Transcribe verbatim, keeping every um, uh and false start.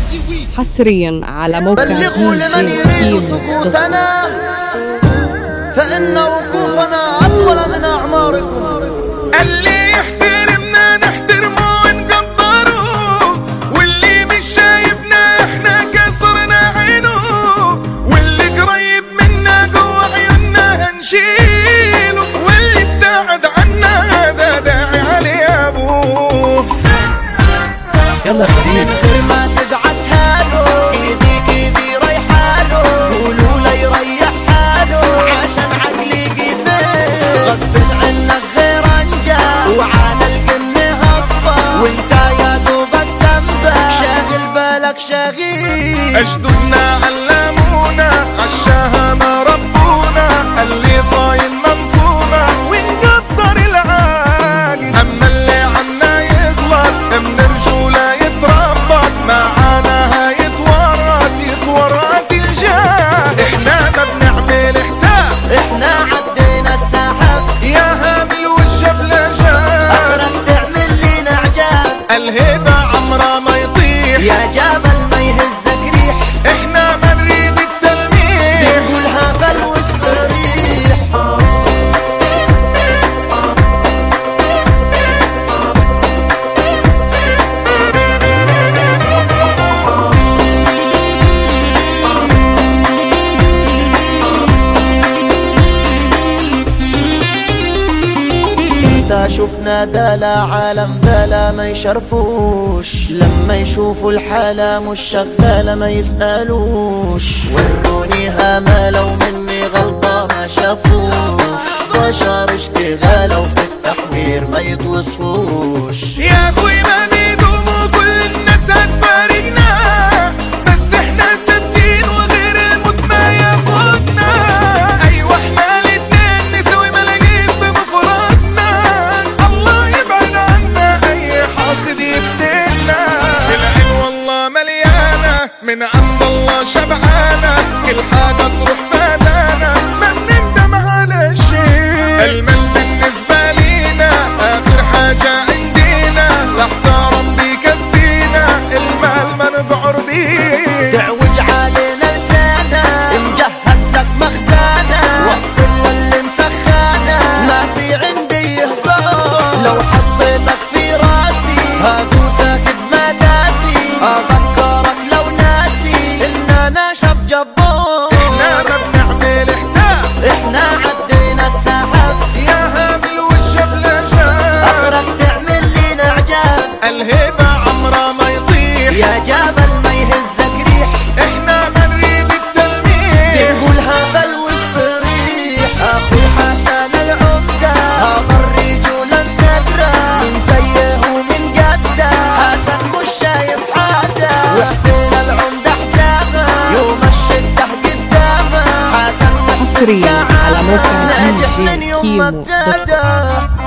حصريا على موقع بلغوا لمن يريد سكوتنا فإن وقوفنا أطول من أعماركم. اللي يحترمنا نحترمه ونقدره، واللي مش شايفنا احنا كسرنا عينه، واللي قريب منا جوا عيوننا هنشيله، واللي ابتعد عنا هذا داعي عليه ابوه. يلا خليل غير ما تبعتها له ايدي كيدي رايحاله، قولوا له يريح حاله عشان عقلي قفل. غصب عنك غير انجا وعلى القمة هصبة، وانت يا دوبك تنبه شاغل بالك شغيل. اجدودنا علمونا عالشهامة ربونا، اللي صايم منصونا ونقدر العاقل، اما اللي عنا يغلط من رجوله يتربط، معانا هيتورط يتورط الجاه. احنا ما بنعمل حساب، احنا عدينا السحاب يا هامل والجبل جاه، اخرك تعمل لينا عجاب. الهيبة عمرها ما يطيح، يا جبل ما يهزك ريح، احنا ما نريد التلميح، نقولها فلو الصريح. سنتا شفنا دالا عالم دالا ما يشرفوش، لما يشوفوا الحالة مش شغالة ما يسألوش. وروني هما لو مني غلطة ما شافوش، بشر اشتغالة وفي التحوير ما يتوصفوش. يا اخوي ما بيدوم وكل الناس هتفارقنا، بس احنا ثابتين وغير الموت ما ياخدنا. ايوه احنا الاتنين نسوي ملايين بمفردنا، الله يبعد عنا اي حاقد يفتنا. العين والله مليانة من عند الله شبعانة، كل حاجة تروح فدانا ما بنندم على شيء. المال بالنسبة لينا آخر حاجة عندنا، لحظة ربي يكفينا المال ما نقعر بيه. تعوج علينا لسانا مجهز لك مخزانة، وصل للي مسخانة ما في عندي هزار. لو حطيتك في راسي هدوسك بمداسي، أذكرك لو ناسي إن أنا شاب جبار. احنا ما بنعمل حساب، إحنا عدينا السحاب يا هامل والجبل جاه، آخرك تعمل لينا عجاب. الهيبة عمرها ما يطيح، يا جبل ما يهزك ريح، احنا ما نريد التلميح، نقولها بلو الصريح. أخو حسن العمدة هذا الرجل النادرة، من زيه ومن جدة حسن مش شايف حدا، وحسين العمدة حسابه يوم الشدة قدامه. حسن حصريا على موقع ناجح من يوم ما كيمو دوت كوم. ابتدى.